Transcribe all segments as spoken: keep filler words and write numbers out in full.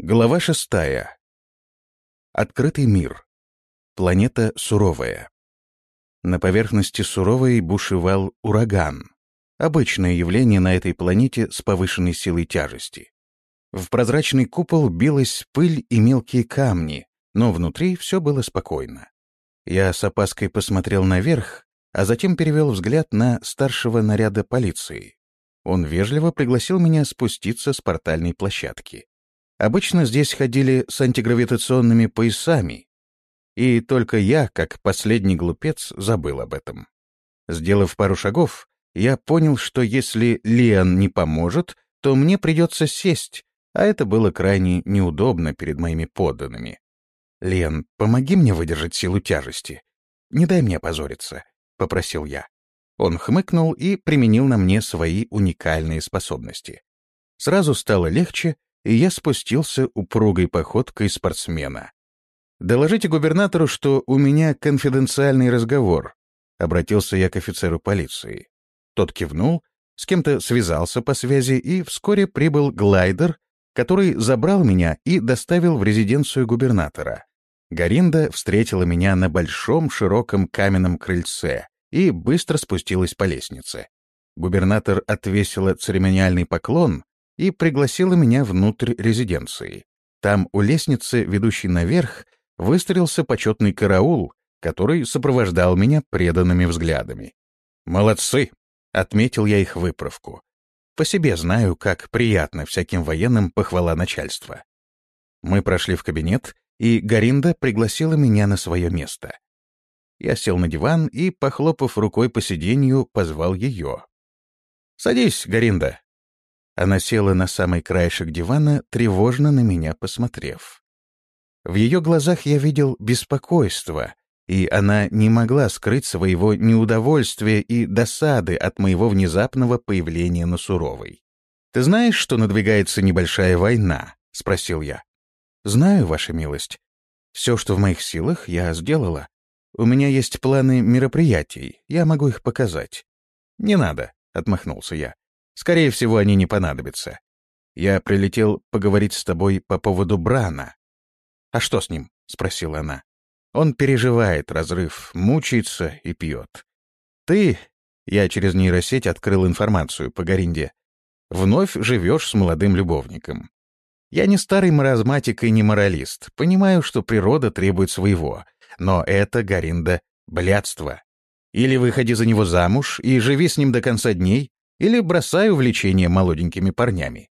Глава шестая. Открытый мир. Планета суровая. На поверхности суровой бушевал ураган. Обычное явление на этой планете с повышенной силой тяжести. В прозрачный купол билась пыль и мелкие камни, но внутри все было спокойно. Я с опаской посмотрел наверх, а затем перевел взгляд на старшего наряда полиции. Он вежливо пригласил меня спуститься с портальной площадки. Обычно здесь ходили с антигравитационными поясами, и только я, как последний глупец, забыл об этом. Сделав пару шагов, я понял, что если Лиан не поможет, то мне придется сесть, а это было крайне неудобно перед моими подданными. «Лиан, помоги мне выдержать силу тяжести. Не дай мне опозориться», — попросил я. Он хмыкнул и применил на мне свои уникальные способности. Сразу стало легче, и я спустился упругой походкой спортсмена. «Доложите губернатору, что у меня конфиденциальный разговор», — обратился я к офицеру полиции. Тот кивнул, с кем-то связался по связи, и вскоре прибыл глайдер, который забрал меня и доставил в резиденцию губернатора. Горинда встретила меня на большом широком каменном крыльце и быстро спустилась по лестнице. Губернатор отвесила церемониальный поклон и пригласила меня внутрь резиденции. Там у лестницы, ведущей наверх, выстроился почетный караул, который сопровождал меня преданными взглядами. «Молодцы!» — отметил я их выправку. По себе знаю, как приятно всяким военным похвала начальства. Мы прошли в кабинет, и Горинда пригласила меня на свое место. Я сел на диван и, похлопав рукой по сиденью, позвал ее. «Садись, Горинда». Она села на самый краешек дивана, тревожно на меня посмотрев. В ее глазах я видел беспокойство, и она не могла скрыть своего неудовольствия и досады от моего внезапного появления на Суровой. «Ты знаешь, что надвигается небольшая война?» — спросил я. «Знаю, ваша милость. Все, что в моих силах, я сделала. У меня есть планы мероприятий, я могу их показать». «Не надо», — отмахнулся я. «Скорее всего, они не понадобятся. Я прилетел поговорить с тобой по поводу Брана». «А что с ним?» — спросила она. «Он переживает разрыв, мучается и пьет. Ты...» — я через нейросеть открыл информацию по Горинде. «Вновь живешь с молодым любовником. Я не старый маразматик и не моралист, понимаю, что природа требует своего, но это, Горинда, блядство. Или выходи за него замуж и живи с ним до конца дней, или бросай увлечение молоденькими парнями.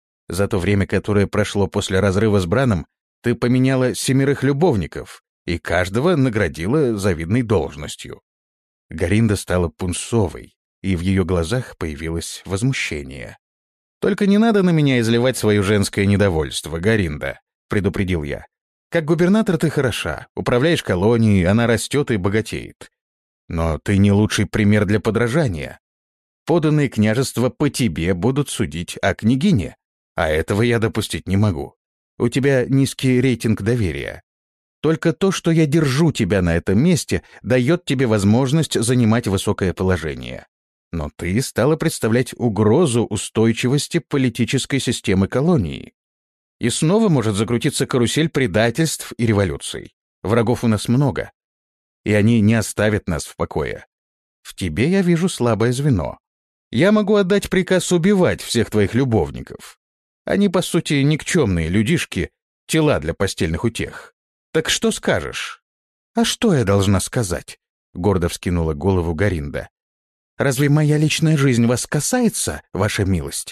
За то время, которое прошло после разрыва с Браном, ты поменяла семерых любовников и каждого наградила завидной должностью». Горинда стала пунцовой, и в ее глазах появилось возмущение. «Только не надо на меня изливать свое женское недовольство, Горинда», — предупредил я. «Как губернатор ты хороша, управляешь колонией, она растет и богатеет. Но ты не лучший пример для подражания. Подданные княжества по тебе будут судить о княгине, а этого я допустить не могу. У тебя низкий рейтинг доверия. Только то, что я держу тебя на этом месте, дает тебе возможность занимать высокое положение. Но ты стала представлять угрозу устойчивости политической системы колонии. И снова может закрутиться карусель предательств и революций. Врагов у нас много, и они не оставят нас в покое. В тебе я вижу слабое звено. Я могу отдать приказ убивать всех твоих любовников. Они, по сути, никчемные людишки, тела для постельных утех. Так что скажешь?» «А что я должна сказать?» — гордо вскинула голову Горинда. «Разве моя личная жизнь вас касается, ваша милость?»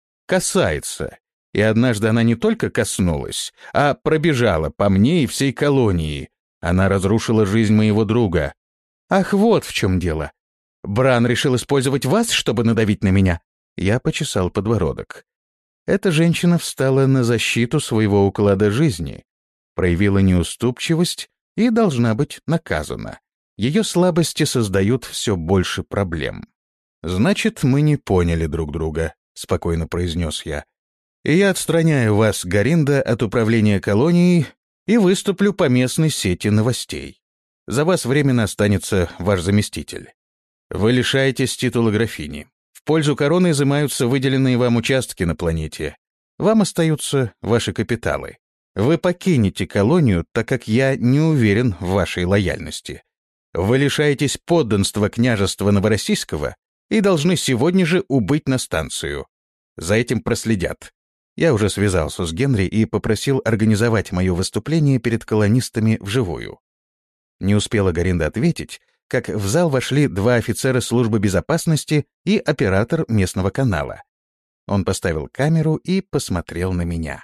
«Касается. И однажды она не только коснулась, а пробежала по мне и всей колонии. Она разрушила жизнь моего друга». «Ах, вот в чем дело. Бран решил использовать вас, чтобы надавить на меня?» Я почесал подбородок. Эта женщина встала на защиту своего уклада жизни, проявила неуступчивость и должна быть наказана. Ее слабости создают все больше проблем. «Значит, мы не поняли друг друга», — спокойно произнес я. «И я отстраняю вас, Горинда, от управления колонией и выступлю по местной сети новостей. За вас временно останется ваш заместитель. Вы лишаетесь титула графини. В пользу короны изымаются выделенные вам участки на планете. Вам остаются ваши капиталы. Вы покинете колонию, так как я не уверен в вашей лояльности. Вы лишаетесь подданства княжества Новороссийского и должны сегодня же убыть на станцию. За этим проследят. Я уже связался с Генри и попросил организовать мое выступление перед колонистами вживую. Не успела Горинда ответить, как в зал вошли два офицера службы безопасности и оператор местного канала. Он поставил камеру и посмотрел на меня.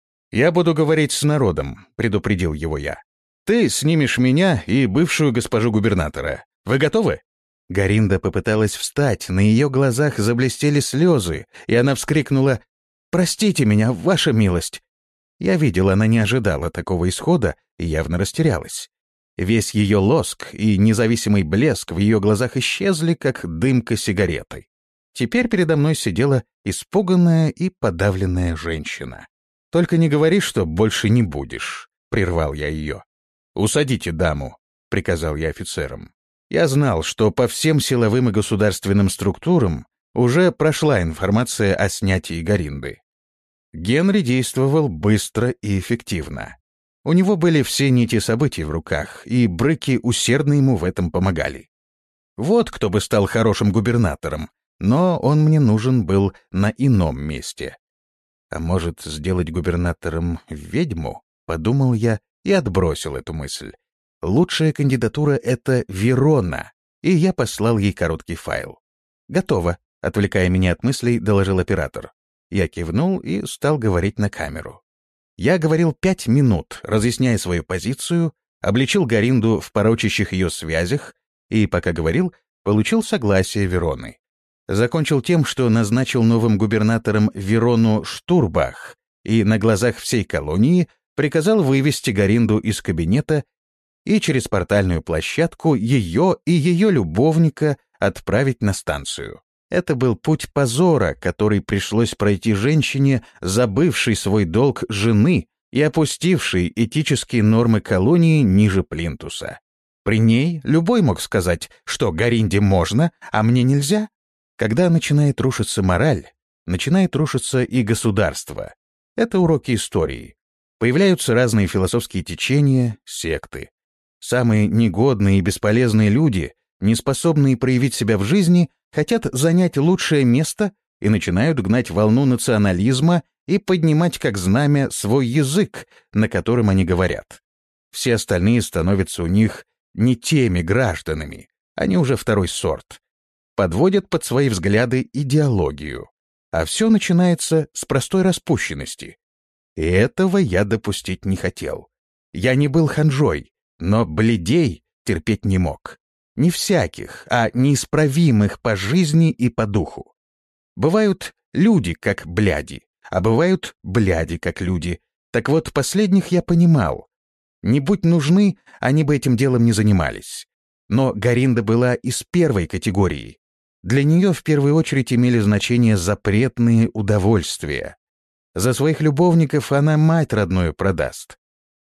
«Я буду говорить с народом», — предупредил его я. «Ты снимешь меня и бывшую госпожу губернатора. Вы готовы?» Горинда попыталась встать, на ее глазах заблестели слезы, и она вскрикнула: «Простите меня, ваша милость!» Я видел, она не ожидала такого исхода и явно растерялась. Весь ее лоск и независимый блеск в ее глазах исчезли, как дымка сигареты. Теперь передо мной сидела испуганная и подавленная женщина. «Только не говори, что больше не будешь», — прервал я ее. «Усадите даму», — приказал я офицерам. Я знал, что по всем силовым и государственным структурам уже прошла информация о снятии Горинды. Генри действовал быстро и эффективно. У него были все нити событий в руках, и брыки усердно ему в этом помогали. Вот кто бы стал хорошим губернатором, но он мне нужен был на ином месте. А может, сделать губернатором ведьму? Подумал я и отбросил эту мысль. Лучшая кандидатура — это Верона, и я послал ей короткий файл. «Готово», — отвлекая меня от мыслей, доложил оператор. Я кивнул и стал говорить на камеру. Я говорил пять минут, разъясняя свою позицию, обличил Горинду в порочащих ее связях и, пока говорил, получил согласие Вероны. Закончил тем, что назначил новым губернатором Верону Штурбах и на глазах всей колонии приказал вывести Горинду из кабинета и через портальную площадку ее и ее любовника отправить на станцию. Это был путь позора, который пришлось пройти женщине, забывшей свой долг жены и опустившей этические нормы колонии ниже плинтуса. При ней любой мог сказать, что Горинде можно, а мне нельзя. Когда начинает рушиться мораль, начинает рушиться и государство. Это уроки истории. Появляются разные философские течения, секты. Самые негодные и бесполезные люди, не способные проявить себя в жизни, хотят занять лучшее место и начинают гнать волну национализма и поднимать как знамя свой язык, на котором они говорят. Все остальные становятся у них не теми гражданами, они уже второй сорт. Подводят под свои взгляды идеологию. А все начинается с простой распущенности. И этого я допустить не хотел. Я не был ханжой, но блядей терпеть не мог. Не всяких, а неисправимых по жизни и по духу. Бывают люди как бляди, а бывают бляди как люди. Так вот, последних я понимал. Не будь нужны, они бы этим делом не занимались. Но Горинда была из первой категории. Для нее в первую очередь имели значение запретные удовольствия. За своих любовников она мать родную продаст.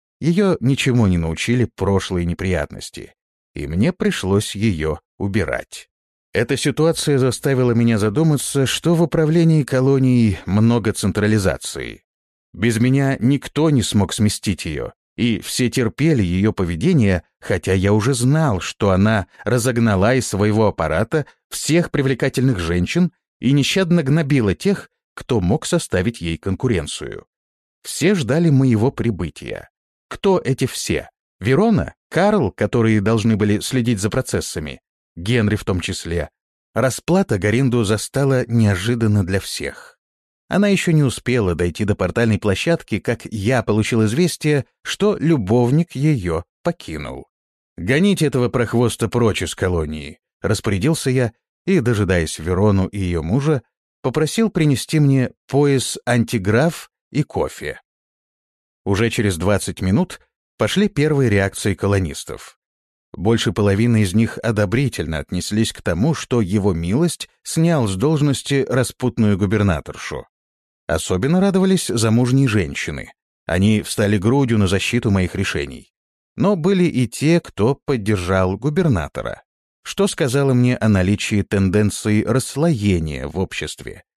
Ее ничему не научили прошлые неприятности, и мне пришлось ее убирать. Эта ситуация заставила меня задуматься, что в управлении колонией много централизации. Без меня никто не смог сместить ее, и все терпели ее поведение, хотя я уже знал, что она разогнала из своего аппарата всех привлекательных женщин и нещадно гнобила тех, кто мог составить ей конкуренцию. Все ждали моего прибытия. Кто эти все? Верона? Карл, которые должны были следить за процессами? Генри в том числе. Расплата Горинду застала неожиданно для всех. Она еще не успела дойти до портальной площадки, как я получил известие, что любовник ее покинул. «Гоните этого прохвоста прочь из колонии», — распорядился я и, дожидаясь Верону и ее мужа, попросил принести мне пояс антиграф и кофе. Уже через двадцать минут пошли первые реакции колонистов. Больше половины из них одобрительно отнеслись к тому, что его милость снял с должности распутную губернаторшу. Особенно радовались замужние женщины. Они встали грудью на защиту моих решений. Но были и те, кто поддержал губернатора, что сказало мне о наличии тенденции расслоения в обществе.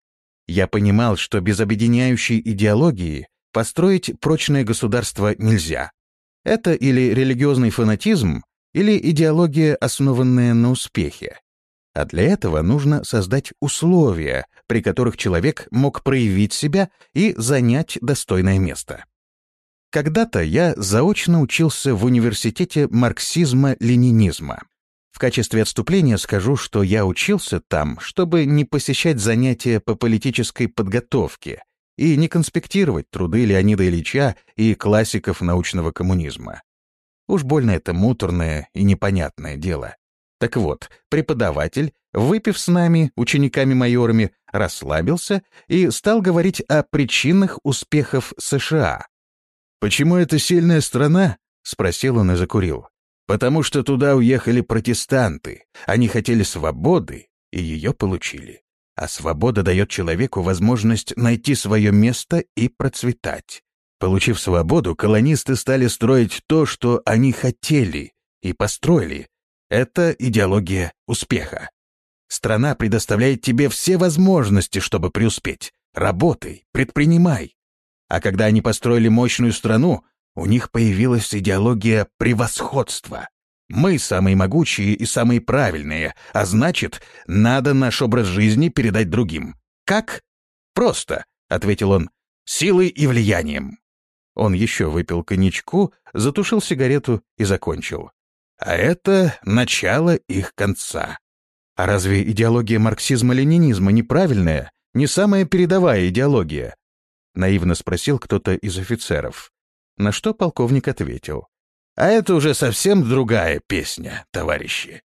Я понимал, что без объединяющей идеологии построить прочное государство нельзя. Это или религиозный фанатизм, или идеология, основанная на успехе. А для этого нужно создать условия, при которых человек мог проявить себя и занять достойное место. Когда-то я заочно учился в университете марксизма-ленинизма. В качестве отступления скажу, что я учился там, чтобы не посещать занятия по политической подготовке и не конспектировать труды Леонида Ильича и классиков научного коммунизма. Уж больно это муторное и непонятное дело. Так вот, преподаватель, выпив с нами, учениками-майорами, расслабился и стал говорить о причинах успехов США. «Почему это сильная страна?» — спросил он и закурил. «Потому что туда уехали протестанты. Они хотели свободы, и ее получили. А свобода дает человеку возможность найти свое место и процветать. Получив свободу, колонисты стали строить то, что они хотели, и построили. Это идеология успеха. Страна предоставляет тебе все возможности, чтобы преуспеть. Работай, предпринимай. А когда они построили мощную страну, у них появилась идеология превосходства. Мы самые могучие и самые правильные, а значит, надо наш образ жизни передать другим. Как? Просто, — ответил он, — силой и влиянием. Он еще выпил коньячку, затушил сигарету и закончил. А это начало их конца. А разве идеология марксизма-ленинизма неправильная, не самая передовая идеология? Наивно спросил кто-то из офицеров. На что полковник ответил. А это уже совсем другая песня, товарищи.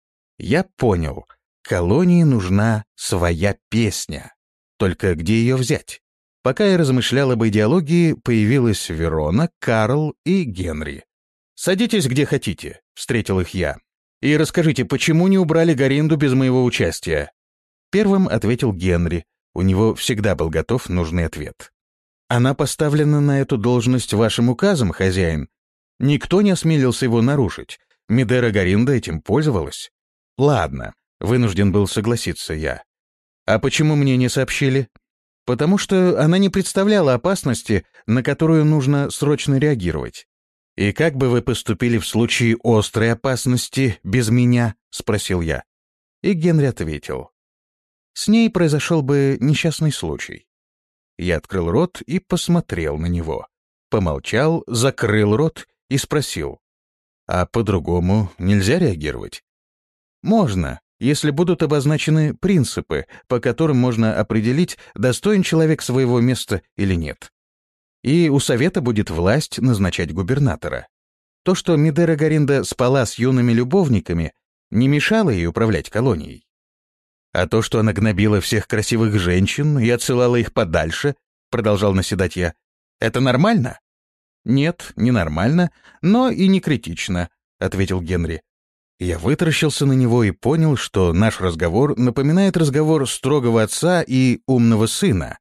Я понял, колонии нужна своя песня. Только где ее взять? Пока я размышлял об идеологии, появилась Верона, Карл и Генри. «Садитесь где хотите», — встретил их я. «И расскажите, почему не убрали Горинду без моего участия?» Первым ответил Генри. У него всегда был готов нужный ответ. «Она поставлена на эту должность вашим указом, хозяин. Никто не осмелился его нарушить. Медера Горинда этим пользовалась». «Ладно», — вынужден был согласиться я. «А почему мне не сообщили?» «Потому что она не представляла опасности, на которую нужно срочно реагировать». «И как бы вы поступили в случае острой опасности без меня?» — спросил я. И Генри ответил. «С ней произошел бы несчастный случай». Я открыл рот и посмотрел на него. Помолчал, закрыл рот и спросил. «А по-другому нельзя реагировать?» «Можно, если будут обозначены принципы, по которым можно определить, достоин человек своего места или нет. И у Совета будет власть назначать губернатора. То, что Медера Горинда спала с юными любовниками, не мешало ей управлять колонией. А то, что она гнобила всех красивых женщин и отсылала их подальше, продолжал наседать я, это нормально? Нет, не нормально, но и не критично, ответил Генри. Я вытаращился на него и понял, что наш разговор напоминает разговор строгого отца и умного сына.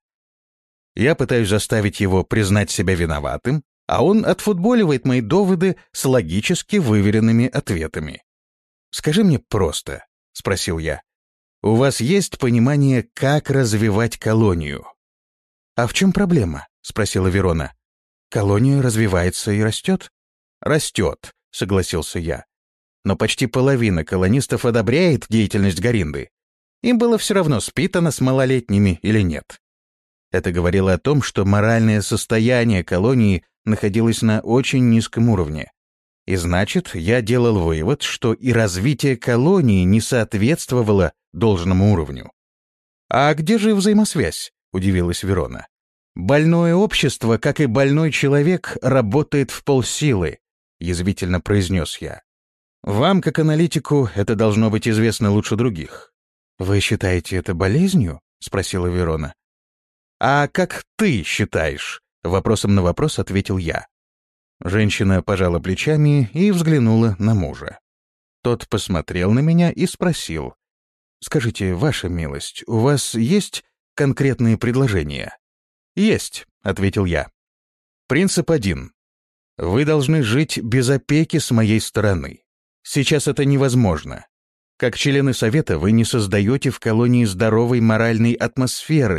Я пытаюсь заставить его признать себя виноватым, а он отфутболивает мои доводы с логически выверенными ответами. «Скажи мне просто», — спросил я, — «у вас есть понимание, как развивать колонию?» «А в чем проблема?» — спросила Верона. «Колония развивается и растет?» «Растет», — согласился я. «Но почти половина колонистов одобряет деятельность Горинды. Им было все равно, спит она с малолетними или нет». Это говорило о том, что моральное состояние колонии находилось на очень низком уровне. И значит, я делал вывод, что и развитие колонии не соответствовало должному уровню. «А где же взаимосвязь?» — удивилась Верона. «Больное общество, как и больной человек, работает в полсилы», — язвительно произнес я. «Вам, как аналитику, это должно быть известно лучше других». «Вы считаете это болезнью?» — спросила Верона. «А как ты считаешь?» — вопросом на вопрос ответил я. Женщина пожала плечами и взглянула на мужа. Тот посмотрел на меня и спросил. «Скажите, ваша милость, у вас есть конкретные предложения?» «Есть», — ответил я. «Принцип один. Вы должны жить без опеки с моей стороны. Сейчас это невозможно. Как члены Совета вы не создаете в колонии здоровой моральной атмосферы,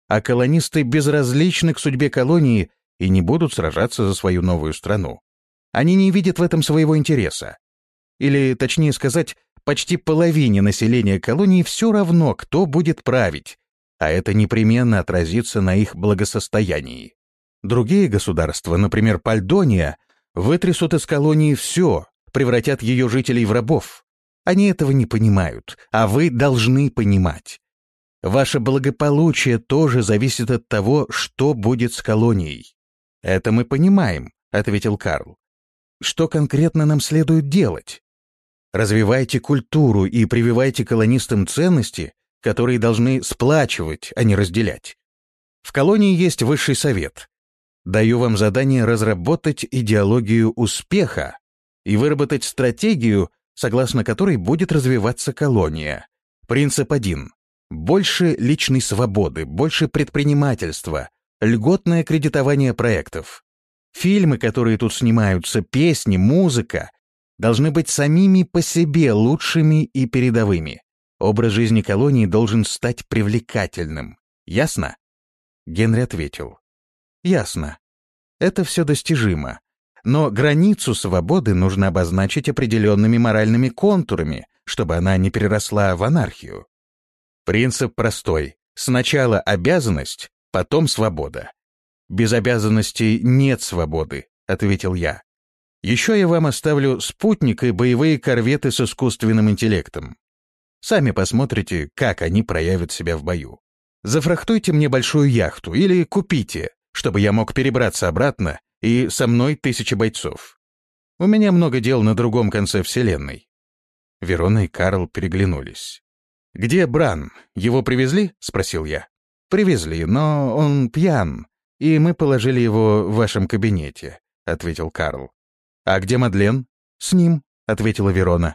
а колонисты безразличны к судьбе колонии и не будут сражаться за свою новую страну. Они не видят в этом своего интереса. Или, точнее сказать, почти половине населения колонии все равно, кто будет править, а это непременно отразится на их благосостоянии. Другие государства, например, Пальдония, вытрясут из колонии все, превратят ее жителей в рабов. Они этого не понимают, а вы должны понимать. Ваше благополучие тоже зависит от того, что будет с колонией. «Это мы понимаем», — ответил Карл. «Что конкретно нам следует делать? Развивайте культуру и прививайте колонистам ценности, которые должны сплачивать, а не разделять. В колонии есть высший совет. Даю вам задание разработать идеологию успеха и выработать стратегию, согласно которой будет развиваться колония. Принцип один. Больше личной свободы, больше предпринимательства, льготное кредитование проектов. Фильмы, которые тут снимаются, песни, музыка, должны быть самими по себе лучшими и передовыми. Образ жизни колонии должен стать привлекательным. Ясно? Генри ответил. Ясно. Это все достижимо. Но границу свободы нужно обозначить определенными моральными контурами, чтобы она не переросла в анархию. Принцип простой. Сначала обязанность, потом свобода. Без обязанностей нет свободы, ответил я. Еще я вам оставлю спутник и боевые корветы с искусственным интеллектом. Сами посмотрите, как они проявят себя в бою. Зафрахтуйте мне большую яхту или купите, чтобы я мог перебраться обратно, и со мной тысячи бойцов. У меня много дел на другом конце вселенной». Верона и Карл переглянулись. «Где Бран? Его привезли?» — спросил я. «Привезли, но он пьян, и мы положили его в вашем кабинете», — ответил Карл. «А где Мадлен?» «С ним», — ответила Верона.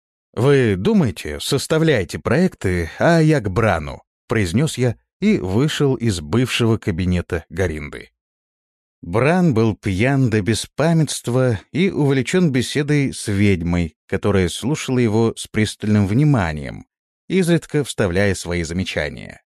«Вы думаете, составляйте проекты, а я к Брану», — произнес я и вышел из бывшего кабинета Горинды. Бран был пьян до беспамятства и увлечен беседой с ведьмой, которая слушала его с пристальным вниманием, изредка вставляя свои замечания.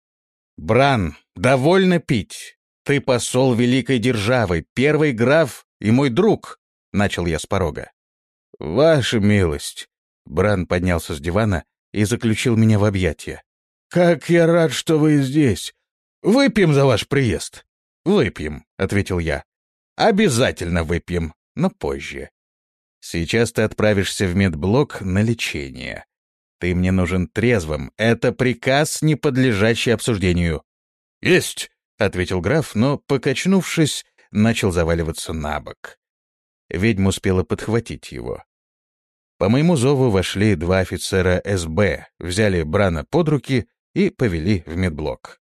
«Бран, довольно пить! Ты посол великой державы, первый граф и мой друг!» — начал я с порога. «Ваша милость!» — Бран поднялся с дивана и заключил меня в объятия. «Как я рад, что вы здесь! Выпьем за ваш приезд!» «Выпьем», — ответил я. «Обязательно выпьем, но позже. Сейчас ты отправишься в медблок на лечение. Ты мне нужен трезвым. Это приказ, не подлежащий обсуждению». «Есть», — ответил граф, но, покачнувшись, начал заваливаться на бок. Ведьма успела подхватить его. По моему зову вошли два офицера эс бэ, взяли Брана под руки и повели в медблок.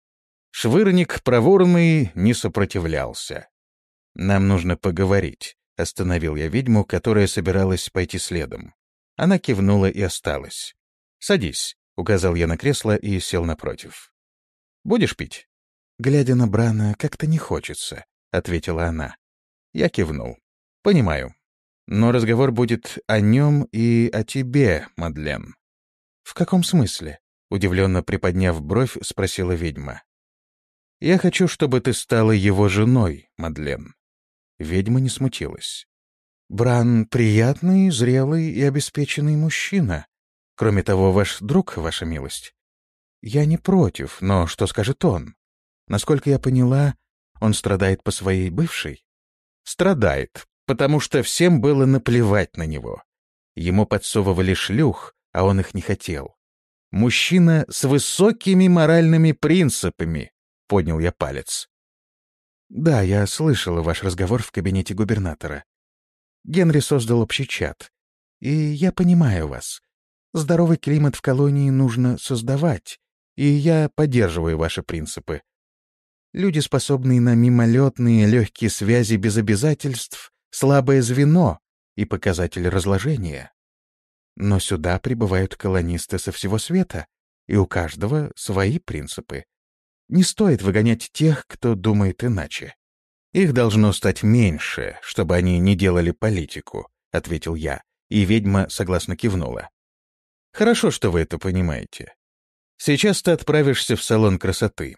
Швырник проворный не сопротивлялся. «Нам нужно поговорить», — остановил я ведьму, которая собиралась пойти следом. Она кивнула и осталась. «Садись», — указал я на кресло и сел напротив. «Будешь пить?» «Глядя на Брана, как-то не хочется», — ответила она. Я кивнул. «Понимаю. Но разговор будет о нем и о тебе, Мадлен». «В каком смысле?» — удивленно приподняв бровь, спросила ведьма. «Я хочу, чтобы ты стала его женой, Мадлен». Ведьма не смутилась. «Бран — приятный, зрелый и обеспеченный мужчина. Кроме того, ваш друг, ваша милость. Я не против, но что скажет он? Насколько я поняла, он страдает по своей бывшей?» «Страдает, потому что всем было наплевать на него. Ему подсовывали шлюх, а он их не хотел. Мужчина с высокими моральными принципами», — поднял я палец. «Да, я слышала ваш разговор в кабинете губернатора. Генри создал общий чат. И я понимаю вас. Здоровый климат в колонии нужно создавать, и я поддерживаю ваши принципы. Люди, способные на мимолетные легкие связи без обязательств, слабое звено и показатель разложения. Но сюда прибывают колонисты со всего света, и у каждого свои принципы. Не стоит выгонять тех, кто думает иначе. Их должно стать меньше, чтобы они не делали политику, — ответил я, и ведьма согласно кивнула. Хорошо, что вы это понимаете. Сейчас ты отправишься в салон красоты.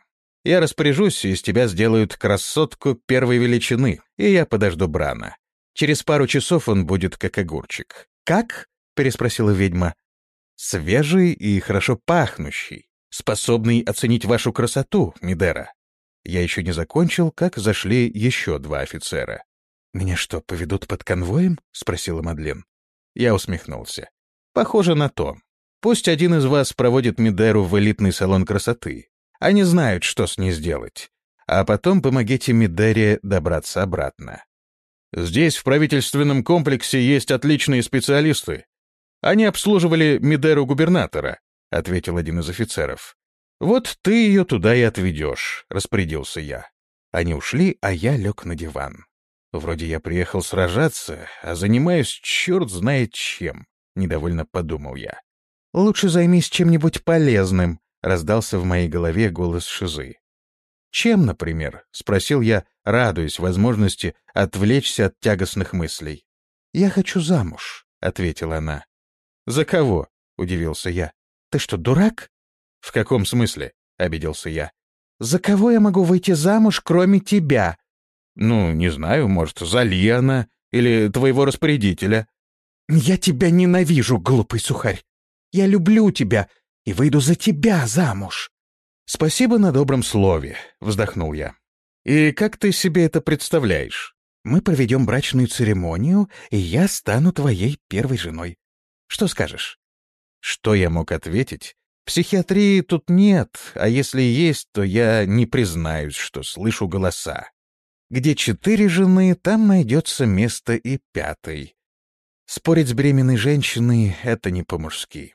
Я распоряжусь, и из тебя сделают красотку первой величины, и я подожду Брана. Через пару часов он будет как огурчик». «Как?» — переспросила ведьма. «Свежий и хорошо пахнущий, способный оценить вашу красоту, Мидера». Я еще не закончил, как зашли еще два офицера. «Меня что, поведут под конвоем?» — спросила Мадлен. Я усмехнулся. «Похоже на то. Пусть один из вас проводит Мидеру в элитный салон красоты. Они знают, что с ней сделать. А потом помогите Мидере добраться обратно. Здесь, в правительственном комплексе, есть отличные специалисты. Они обслуживали Мидеру губернатора», — ответил один из офицеров. «Вот ты ее туда и отведешь», — распорядился я. Они ушли, а я лег на диван. Вроде я приехал сражаться, а занимаюсь черт знает чем, — недовольно подумал я. «Лучше займись чем-нибудь полезным», — раздался в моей голове голос Шизы. «Чем, например?» — спросил я, радуясь возможности отвлечься от тягостных мыслей. «Я хочу замуж», — ответила она. «За кого?» — удивился я. «Ты что, дурак?» «В каком смысле?» — обиделся я. «За кого я могу выйти замуж, кроме тебя?» «Ну, не знаю, может, за Лиана или твоего распорядителя». «Я тебя ненавижу, глупый сухарь. Я люблю тебя и выйду за тебя замуж». «Спасибо на добром слове», — вздохнул я. «И как ты себе это представляешь?» «Мы проведем брачную церемонию, и я стану твоей первой женой. Что скажешь?» Что я мог ответить? Психиатрии тут нет, а если и есть, то я не признаюсь, что слышу голоса. Где четыре жены, там найдется место и пятой. Спорить с беременной женщиной — это не по-мужски.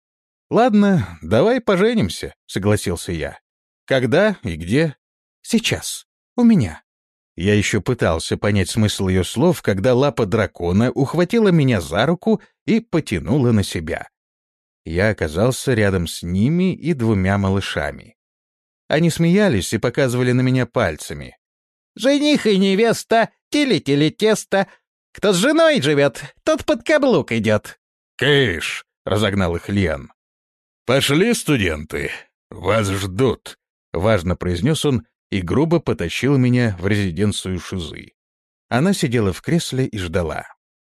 «Ладно, давай поженимся», — согласился я. «Когда и где?» «Сейчас. У меня». Я еще пытался понять смысл ее слов, когда лапа дракона ухватила меня за руку и потянула на себя. Я оказался рядом с ними и двумя малышами. Они смеялись и показывали на меня пальцами. «Жених и невеста, тили-тили-тесто. Кто с женой живет, тот под каблук идет». «Кыш!» — разогнал их Лиан. «Пошли, студенты, вас ждут», — важно произнес он и грубо потащил меня в резиденцию Шизы. Она сидела в кресле и ждала.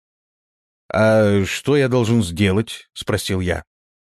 «А что я должен сделать?» — спросил я.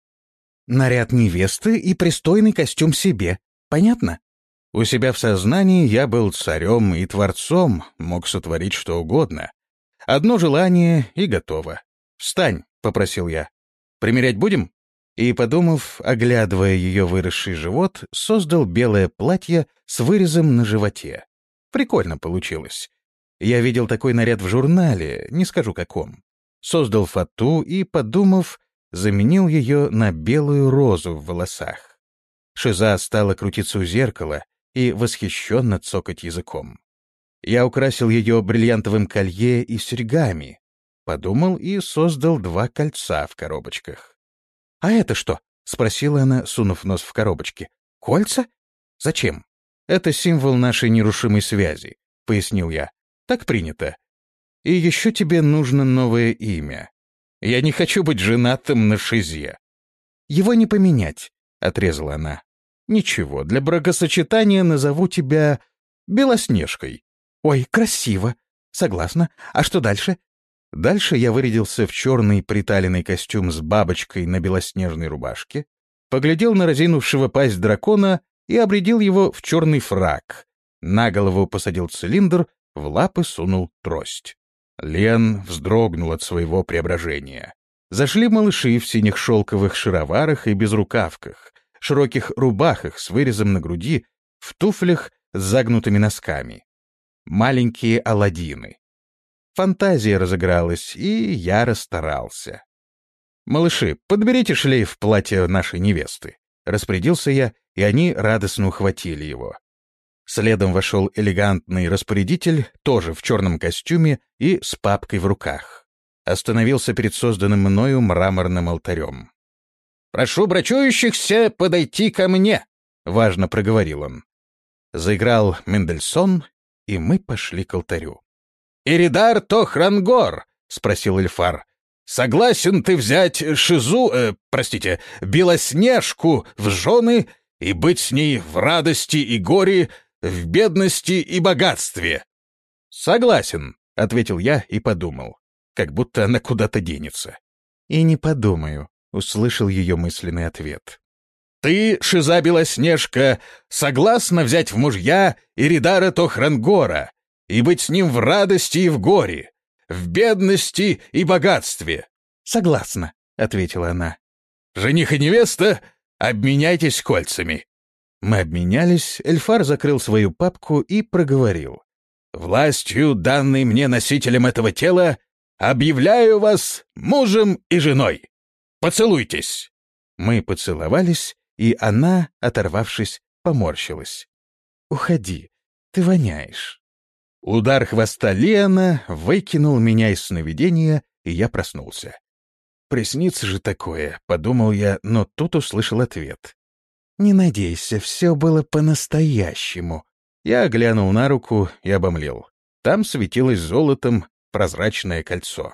«Наряд невесты и пристойный костюм себе. Понятно?» У себя в сознании я был царем и творцом, мог сотворить что угодно. Одно желание — и готово. «Встань», — попросил я. «Примерять будем?» И, подумав, оглядывая ее выросший живот, создал белое платье с вырезом на животе. Прикольно получилось. Я видел такой наряд в журнале, не скажу каком. Создал фату и, подумав, заменил ее на белую розу в волосах. Шиза стала крутиться у зеркала и восхищенно цокать языком. Я украсил ее бриллиантовым колье и серьгами, подумал и создал два кольца в коробочках. «А это что?» — спросила она, сунув нос в коробочки. «Кольца? Зачем?» «Это символ нашей нерушимой связи», — пояснил я. «Так принято. И еще тебе нужно новое имя. Я не хочу быть женатым на Шизе». «Его не поменять», — отрезала она. «Ничего, для бракосочетания назову тебя Белоснежкой». «Ой, красиво. Согласна. А что дальше?» Дальше я вырядился в черный приталенный костюм с бабочкой на белоснежной рубашке, поглядел на разинувшего пасть дракона и обрядил его в черный фрак, на голову посадил цилиндр, в лапы сунул трость. Лен вздрогнул от своего преображения. Зашли малыши в синих шелковых шароварах и безрукавках, широких рубахах с вырезом на груди, в туфлях с загнутыми носками. Маленькие Аладдины. Фантазия разыгралась, и я расстарался. «Малыши, подберите шлейф платья нашей невесты», — распорядился я, и они радостно ухватили его. Следом вошел элегантный распорядитель, тоже в черном костюме и с папкой в руках. Остановился перед созданным мною мраморным алтарем. «Прошу брачующихся подойти ко мне», — важно проговорил он. Заиграл Мендельсон, и мы пошли к алтарю. «Иридар Тохрангор», — спросил Эльфар, — «согласен ты взять Шизу, э, простите, Белоснежку в жены и быть с ней в радости и горе, в бедности и богатстве». «Согласен», — ответил я и подумал, как будто она куда-то денется. «И не подумаю», — услышал ее мысленный ответ. «Ты, Шиза Белоснежка, согласна взять в мужья Иридара Тохрангора и быть с ним в радости и в горе, в бедности и богатстве?» «Согласна», — ответила она. «Жених и невеста, обменяйтесь кольцами». Мы обменялись, Эльфар закрыл свою папку и проговорил. «Властью, данной мне носителем этого тела, объявляю вас мужем и женой. Поцелуйтесь». Мы поцеловались, и она, оторвавшись, поморщилась. «Уходи, ты воняешь». Удар хвоста Лиана выкинул меня из сновидения, и я проснулся. «Приснится же такое», — подумал я, но тут услышал ответ. «Не надейся, все было по-настоящему». Я глянул на руку и обомлел. Там светилось золотом прозрачное кольцо.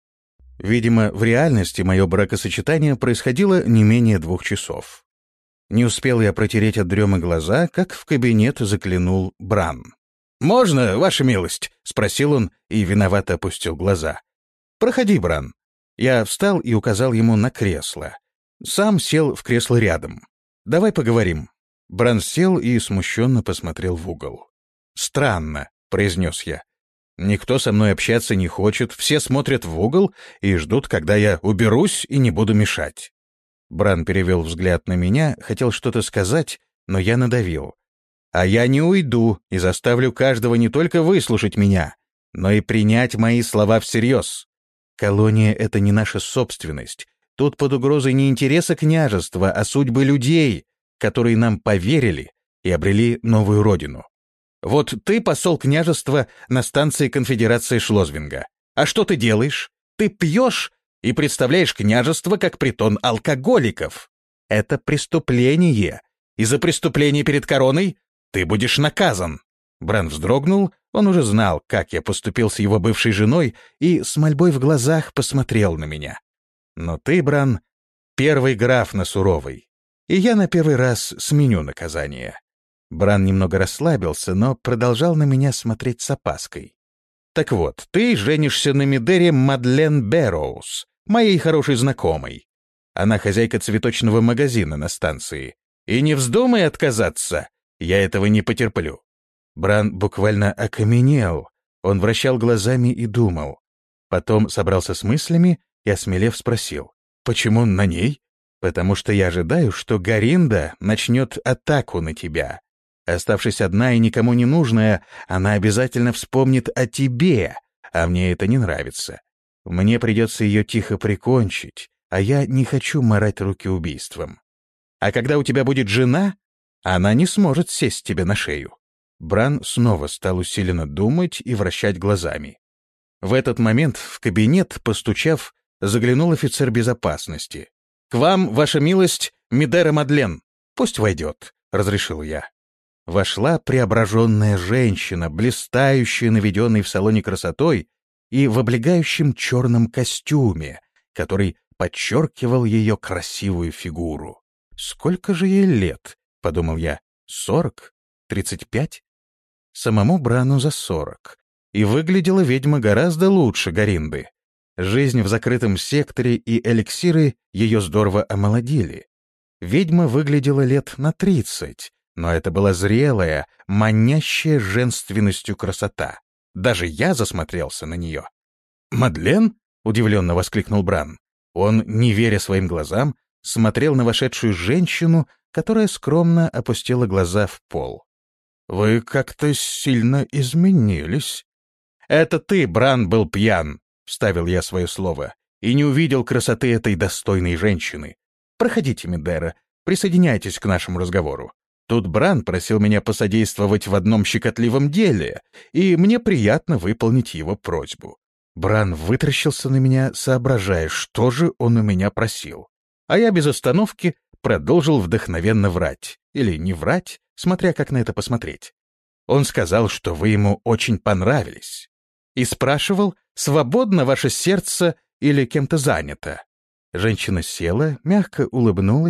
Видимо, в реальности мое бракосочетание происходило не менее двух часов. Не успел я протереть от дремы глаза, как в кабинет заглянул Бран. «Можно, ваша милость?» — спросил он и виновато опустил глаза. «Проходи, Бран». Я встал и указал ему на кресло. Сам сел в кресло рядом. «Давай поговорим». Бран сел и смущенно посмотрел в угол. «Странно», — произнес я. «Никто со мной общаться не хочет, все смотрят в угол и ждут, когда я уберусь и не буду мешать». Бран перевел взгляд на меня, хотел что-то сказать, но я надавил. «А я не уйду и заставлю каждого не только выслушать меня, но и принять мои слова всерьез. Колония — это не наша собственность. Тут под угрозой не интереса княжества, а судьбы людей, которые нам поверили и обрели новую родину. Вот ты посол княжества на станции конфедерации Шлозвинга. А что ты делаешь? Ты пьешь и представляешь княжество как притон алкоголиков. Это преступление, и за преступление перед короной ты будешь наказан». Бран вздрогнул, он уже знал, как я поступил с его бывшей женой, и с мольбой в глазах посмотрел на меня. «Но ты, Бран, первый граф на Суровой, и я на первый раз сменю наказание». Бран немного расслабился, но продолжал на меня смотреть с опаской. «Так вот, ты женишься на Медере Мадлен Бэрроуз, моей хорошей знакомой. Она хозяйка цветочного магазина на станции. И не вздумай отказаться, я этого не потерплю». Бран буквально окаменел, он вращал глазами и думал. Потом собрался с мыслями и, осмелев, спросил: «Почему на ней?» «Потому что я ожидаю, что Горинда начнет атаку на тебя. Оставшись одна и никому не нужная, она обязательно вспомнит о тебе, а мне это не нравится. Мне придется ее тихо прикончить, а я не хочу марать руки убийством. А когда у тебя будет жена, она не сможет сесть тебе на шею». Бран снова стал усиленно думать и вращать глазами. В этот момент в кабинет, постучав, заглянул офицер безопасности. «К вам, ваша милость, Медера Мадлен. Пусть войдет», — разрешил я. Вошла преображенная женщина, блистающая, наведенной в салоне красотой и в облегающем черном костюме, который подчеркивал ее красивую фигуру. «Сколько же ей лет?» — подумал я. «Сорок? Тридцать пять?» Самому Брану за сорок. И выглядела ведьма гораздо лучше Горинды. Жизнь в закрытом секторе и эликсиры ее здорово омолодили. Ведьма выглядела лет на тридцать, но это была зрелая, манящая женственностью красота. Даже я засмотрелся на нее. «Мадлен?» — удивленно воскликнул Бран. Он, не веря своим глазам, смотрел на вошедшую женщину, которая скромно опустила глаза в пол. «Вы как-то сильно изменились». «Это ты, Бран, был пьян», — вставил я свое слово, «и не увидел красоты этой достойной женщины. Проходите, Медера, присоединяйтесь к нашему разговору. Тут Бран просил меня посодействовать в одном щекотливом деле, и мне приятно выполнить его просьбу». Бран вытаращился на меня, соображая, что же он у меня просил. А я без остановки продолжил вдохновенно врать. Или не врать, смотря как на это посмотреть. Он сказал, что вы ему очень понравились. И спрашивал, свободно ваше сердце или кем-то занято. Женщина села, мягко улыбнулась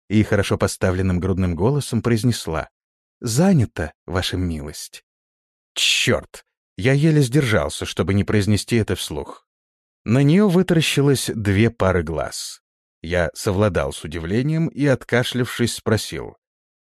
и хорошо поставленным грудным голосом произнесла: «Занято, ваша милость». Черт! Я еле сдержался, чтобы не произнести это вслух. На нее вытаращилось две пары глаз. Я совладал с удивлением и, откашлявшись, спросил: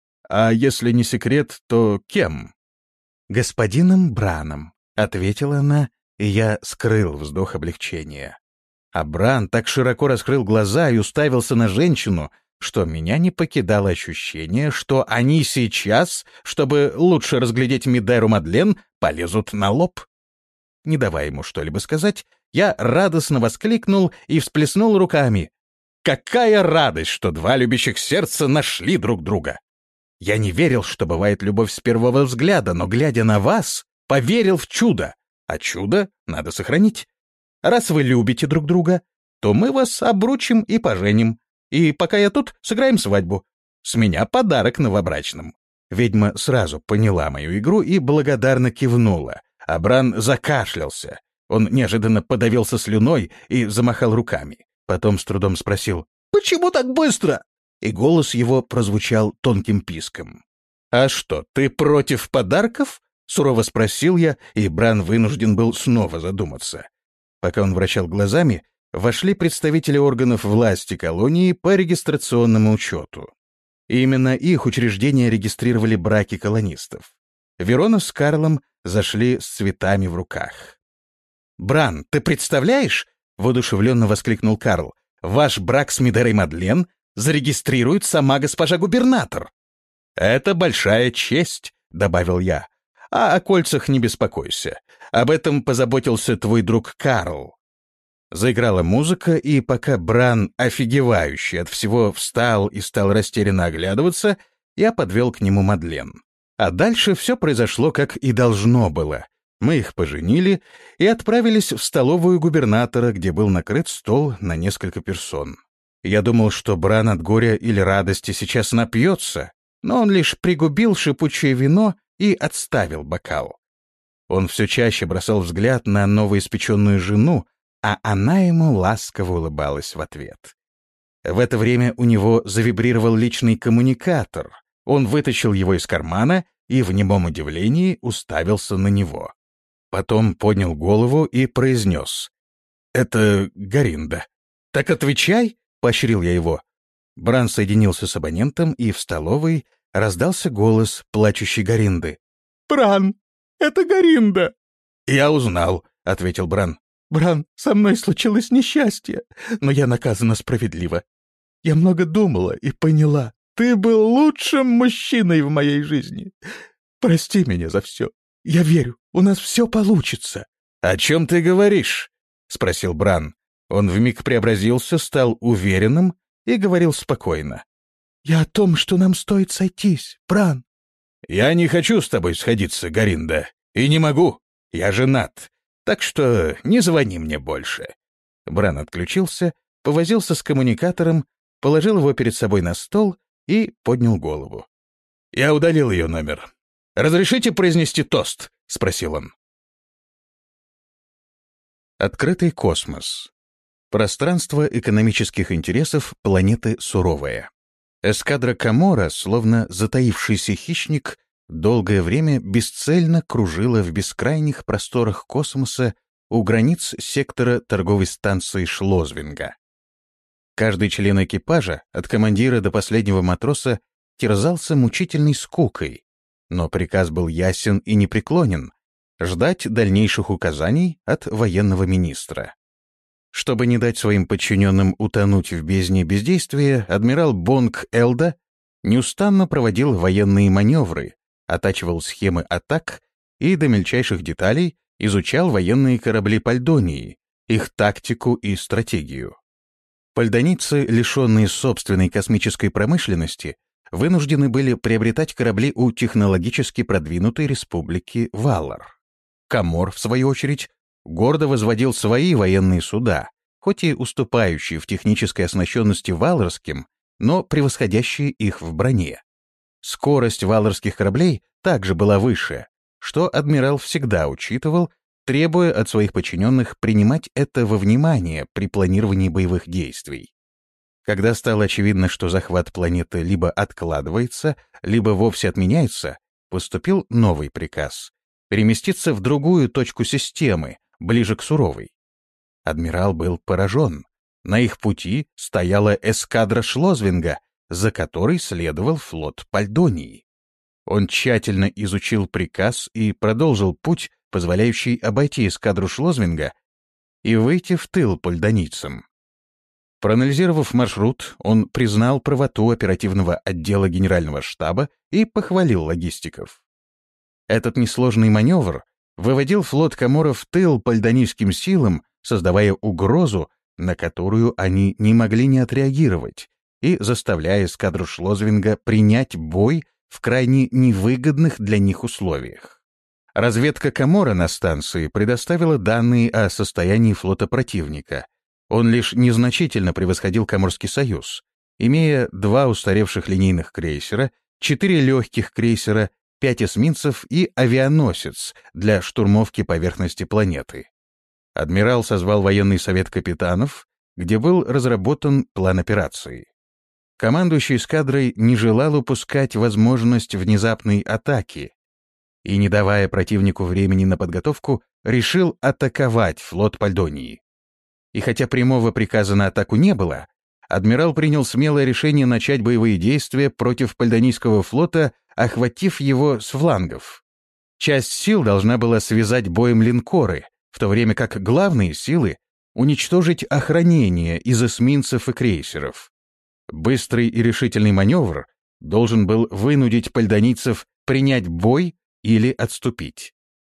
«А если не секрет, то кем?» «Господином Браном», — ответила она, и я скрыл вздох облегчения. А Бран так широко раскрыл глаза и уставился на женщину, что меня не покидало ощущение, что они сейчас, чтобы лучше разглядеть Медеру Мадлен, полезут на лоб. Не давая ему что-либо сказать, я радостно воскликнул и всплеснул руками. Какая радость, что два любящих сердца нашли друг друга! Я не верил, что бывает любовь с первого взгляда, но, глядя на вас, поверил в чудо, а чудо надо сохранить. Раз вы любите друг друга, то мы вас обручим и поженим. И пока я тут, сыграем свадьбу. С меня подарок новобрачным». Ведьма сразу поняла мою игру и благодарно кивнула, а Бран закашлялся. Он неожиданно подавился слюной и замахал руками. Потом с трудом спросил: «Почему так быстро?» И голос его прозвучал тонким писком. «А что, ты против подарков?» — сурово спросил я, и Бран вынужден был снова задуматься. Пока он вращал глазами, вошли представители органов власти колонии по регистрационному учету. И именно их учреждения регистрировали браки колонистов. Верона с Карлом зашли с цветами в руках. «Бран, ты представляешь?» — воодушевленно воскликнул Карл. «Ваш брак с Медерой Мадлен зарегистрирует сама госпожа губернатор». «Это большая честь», — добавил я. «А о кольцах не беспокойся. Об этом позаботился твой друг Карл». Заиграла музыка, и пока Бран, офигевающий от всего, встал и стал растерянно оглядываться, я подвел к нему Мадлен. А дальше все произошло, как и должно было. Мы их поженили и отправились в столовую губернатора, где был накрыт стол на несколько персон. Я думал, что Бран от горя или радости сейчас напьется, но он лишь пригубил шипучее вино и отставил бокал. Он все чаще бросал взгляд на новоиспеченную жену, а она ему ласково улыбалась в ответ. В это время у него завибрировал личный коммуникатор. Он вытащил его из кармана и в немом удивлении уставился на него. Потом поднял голову и произнес: «Это Горинда». «Так отвечай», — поощрил я его. Бран соединился с абонентом, и в столовой раздался голос плачущей Горинды. «Бран, это Горинда!» «Я узнал», — ответил Бран. «Бран, со мной случилось несчастье, но я наказана справедливо. Я много думала и поняла. Ты был лучшим мужчиной в моей жизни. Прости меня за все. Я верю, у нас все получится». «О чем ты говоришь?» — спросил Бран. Он вмиг преобразился, стал уверенным и говорил спокойно. «Я о том, что нам стоит сойтись, Бран». «Я не хочу с тобой сходиться, Горинда, и не могу. Я женат. Так что не звони мне больше». Бран отключился, повозился с коммуникатором, положил его перед собой на стол и поднял голову. «Я удалил ее номер. Разрешите произнести тост?» — спросил он. Открытый космос. Пространство экономических интересов планеты суровая. Эскадра Камора, словно затаившийся хищник, долгое время бесцельно кружила в бескрайних просторах космоса у границ сектора торговой станции Шлозвинга. Каждый член экипажа, от командира до последнего матроса, терзался мучительной скукой, но приказ был ясен и непреклонен — ждать дальнейших указаний от военного министра. Чтобы не дать своим подчиненным утонуть в бездне бездействия, адмирал Бонг Элда неустанно проводил военные маневры, оттачивал схемы атак и до мельчайших деталей изучал военные корабли Пальдонии, их тактику и стратегию. Пальдонийцы, лишенные собственной космической промышленности, вынуждены были приобретать корабли у технологически продвинутой республики Валар. Камор, в свою очередь, гордо возводил свои военные суда, хоть и уступающие в технической оснащенности валарским, но превосходящие их в броне. Скорость валарских кораблей также была выше, что адмирал всегда учитывал, требуя от своих подчиненных принимать это во внимание при планировании боевых действий. Когда стало очевидно, что захват планеты либо откладывается, либо вовсе отменяется, поступил новый приказ — переместиться в другую точку системы, ближе к Суровой. Адмирал был поражен. На их пути стояла эскадра Шлозвинга, за которой следовал флот Пальдонии. Он тщательно изучил приказ и продолжил путь, позволяющий обойти эскадру Шлозвинга и выйти в тыл пальдонийцам. Проанализировав маршрут, он признал правоту оперативного отдела Генерального штаба и похвалил логистиков. Этот несложный маневр выводил флот Каморов в тыл пальдонийским силам, создавая угрозу, на которую они не могли не отреагировать, и заставляя эскадру Шлозвинга принять бой в крайне невыгодных для них условиях. Разведка Камора на станции предоставила данные о состоянии флота противника. Он лишь незначительно превосходил Каморский союз, имея два устаревших линейных крейсера, четыре легких крейсера, пять эсминцев и авианосец для штурмовки поверхности планеты. Адмирал созвал военный совет капитанов, где был разработан план операции. Командующий эскадрой не желал упускать возможность внезапной атаки и, не давая противнику времени на подготовку, решил атаковать флот Пальдонии. И хотя прямого приказа на атаку не было, адмирал принял смелое решение начать боевые действия против пальдонийского флота, охватив его с флангов. Часть сил должна была связать боем линкоры, в то время как главные силы — уничтожить охранение из эсминцев и крейсеров. Быстрый и решительный маневр должен был вынудить пальдонийцев принять бой или отступить.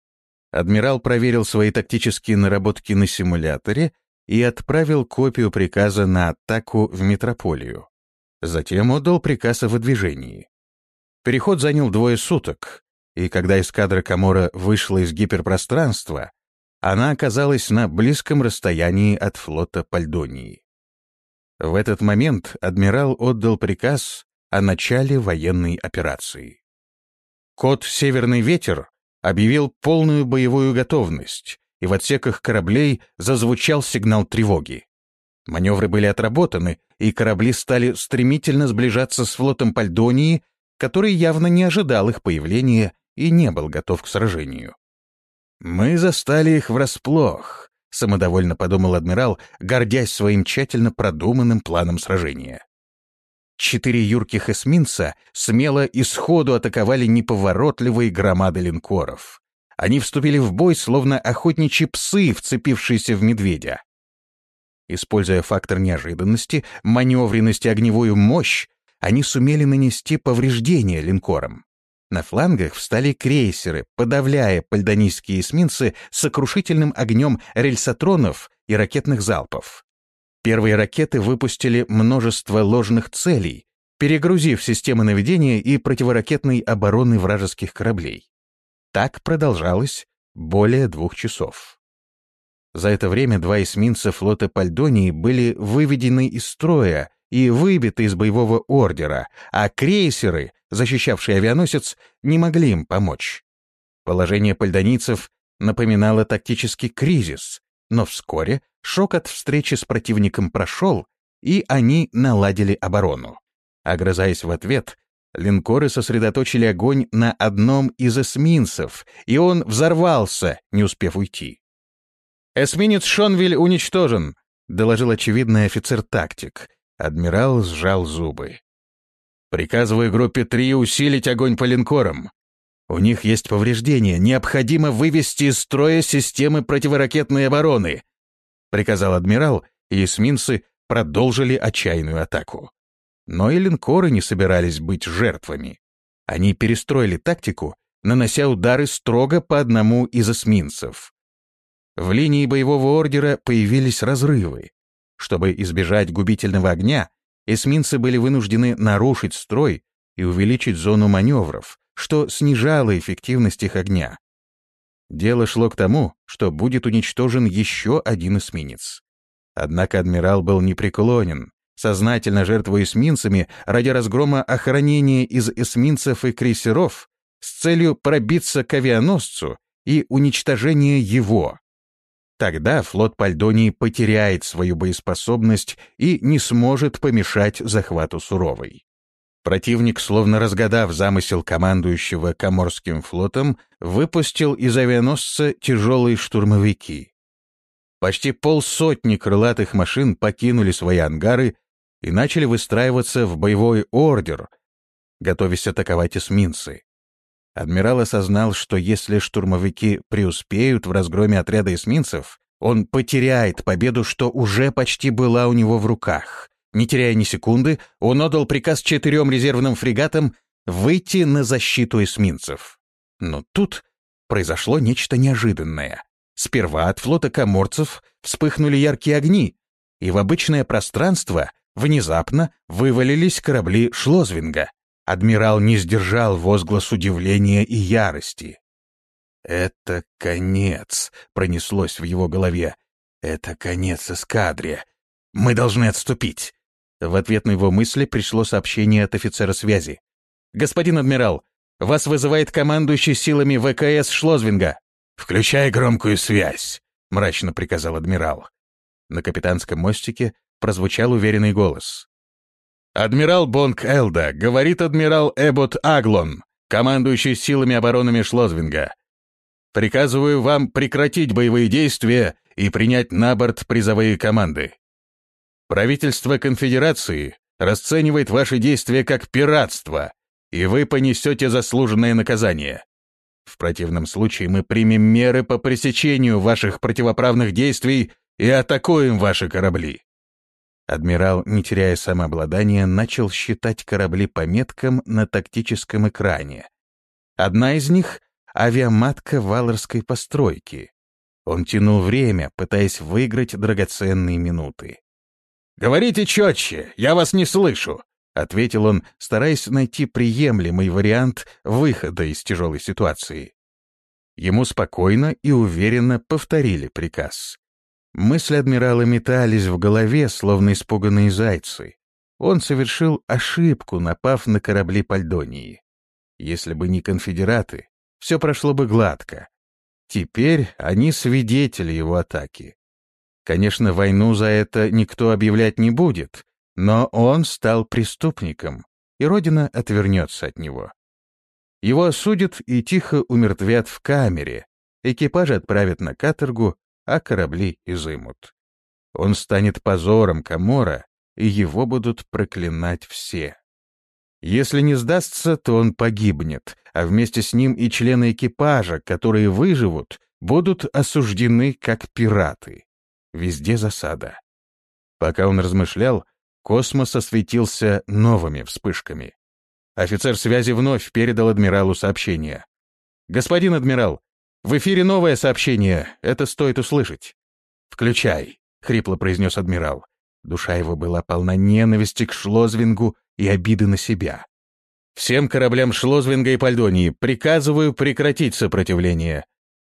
Адмирал проверил свои тактические наработки на симуляторе и отправил копию приказа на атаку в метрополию. Затем отдал приказ о выдвижении. Переход занял двое суток, и когда эскадра Камора вышла из гиперпространства, она оказалась на близком расстоянии от флота Пальдонии. В этот момент адмирал отдал приказ о начале военной операции. Код «Северный ветер» объявил полную боевую готовность, и в отсеках кораблей зазвучал сигнал тревоги. Маневры были отработаны, и корабли стали стремительно сближаться с флотом Пальдонии, который явно не ожидал их появления и не был готов к сражению. «Мы застали их врасплох», — самодовольно подумал адмирал, гордясь своим тщательно продуманным планом сражения. Четыре юрких эсминца смело и сходу атаковали неповоротливые громады линкоров. Они вступили в бой, словно охотничьи псы, вцепившиеся в медведя. Используя фактор неожиданности, маневренность и огневую мощь, они сумели нанести повреждения линкорам. На флангах встали крейсеры, подавляя пальдонийские эсминцы сокрушительным огнем рельсотронов и ракетных залпов. Первые ракеты выпустили множество ложных целей, перегрузив системы наведения и противоракетной обороны вражеских кораблей. Так продолжалось более двух часов. За это время два эсминца флота Пальдонии были выведены из строя и выбиты из боевого ордера, а крейсеры, защищавшие авианосец, не могли им помочь. Положение пальдонийцев напоминало тактический кризис, но вскоре шок от встречи с противником прошел, и они наладили оборону. Огрызаясь в ответ, линкоры сосредоточили огонь на одном из эсминцев, и он взорвался, не успев уйти. «Эсминец Шонвиль уничтожен», — доложил очевидный офицер-тактик. Адмирал сжал зубы. «Приказываю группе три усилить огонь по линкорам. У них есть повреждения, необходимо вывести из строя системы противоракетной обороны», — приказал адмирал, и эсминцы продолжили отчаянную атаку. Но и линкоры не собирались быть жертвами. Они перестроили тактику, нанося удары строго по одному из эсминцев. В линии боевого ордера появились разрывы. Чтобы избежать губительного огня, эсминцы были вынуждены нарушить строй и увеличить зону маневров, что снижало эффективность их огня. Дело шло к тому, что будет уничтожен еще один эсминец. Однако адмирал был непреклонен, сознательно жертвуя эсминцами ради разгрома охранения из эсминцев и крейсеров с целью пробиться к авианосцу и уничтожения его. Тогда флот Пальдонии потеряет свою боеспособность и не сможет помешать захвату Суровой. Противник, словно разгадав замысел командующего Коморским флотом, выпустил из авианосца тяжелые штурмовики. Почти полсотни крылатых машин покинули свои ангары и начали выстраиваться в боевой ордер, готовясь атаковать эсминцы. Адмирал осознал, что если штурмовики преуспеют в разгроме отряда эсминцев, он потеряет победу, что уже почти была у него в руках. Не теряя ни секунды, он отдал приказ четырем резервным фрегатам выйти на защиту эсминцев. Но тут произошло нечто неожиданное. Сперва от флота коморцев вспыхнули яркие огни, и в обычное пространство внезапно вывалились корабли Шлозвинга. Адмирал не сдержал возглас удивления и ярости. «Это конец», — пронеслось в его голове. «Это конец эскадре. Мы должны отступить». В ответ на его мысли пришло сообщение от офицера связи. «Господин адмирал, вас вызывает командующий силами ВКС Шлозвинга». «Включай громкую связь», — мрачно приказал адмирал. На капитанском мостике прозвучал уверенный голос. «Адмирал Бонг Элда, говорит адмирал Эбот Аглон, командующий силами обороны Шлозвинга. Приказываю вам прекратить боевые действия и принять на борт призовые команды. Правительство Конфедерации расценивает ваши действия как пиратство, и вы понесете заслуженное наказание. В противном случае мы примем меры по пресечению ваших противоправных действий и атакуем ваши корабли». Адмирал, не теряя самообладания, начал считать корабли по меткам на тактическом экране. Одна из них — авиаматка валарской постройки. Он тянул время, пытаясь выиграть драгоценные минуты. «Говорите четче, я вас не слышу», — ответил он, стараясь найти приемлемый вариант выхода из тяжелой ситуации. Ему спокойно и уверенно повторили приказ. Мысли адмирала метались в голове, словно испуганные зайцы. Он совершил ошибку, напав на корабли Пальдонии. Если бы не конфедераты, все прошло бы гладко. Теперь они свидетели его атаки. Конечно, войну за это никто объявлять не будет, но он стал преступником, и Родина отвернется от него. Его осудят и тихо умертвят в камере, экипажи отправят на каторгу, а корабли изымут. Он станет позором Комора, и его будут проклинать все. Если не сдастся, то он погибнет, а вместе с ним и члены экипажа, которые выживут, будут осуждены как пираты. Везде засада. Пока он размышлял, космос осветился новыми вспышками. Офицер связи вновь передал адмиралу сообщение. «Господин адмирал, в эфире новое сообщение, это стоит услышать». «Включай», — хрипло произнес адмирал. Душа его была полна ненависти к Шлозвингу и обиды на себя. «Всем кораблям Шлозвинга и Пальдонии приказываю прекратить сопротивление.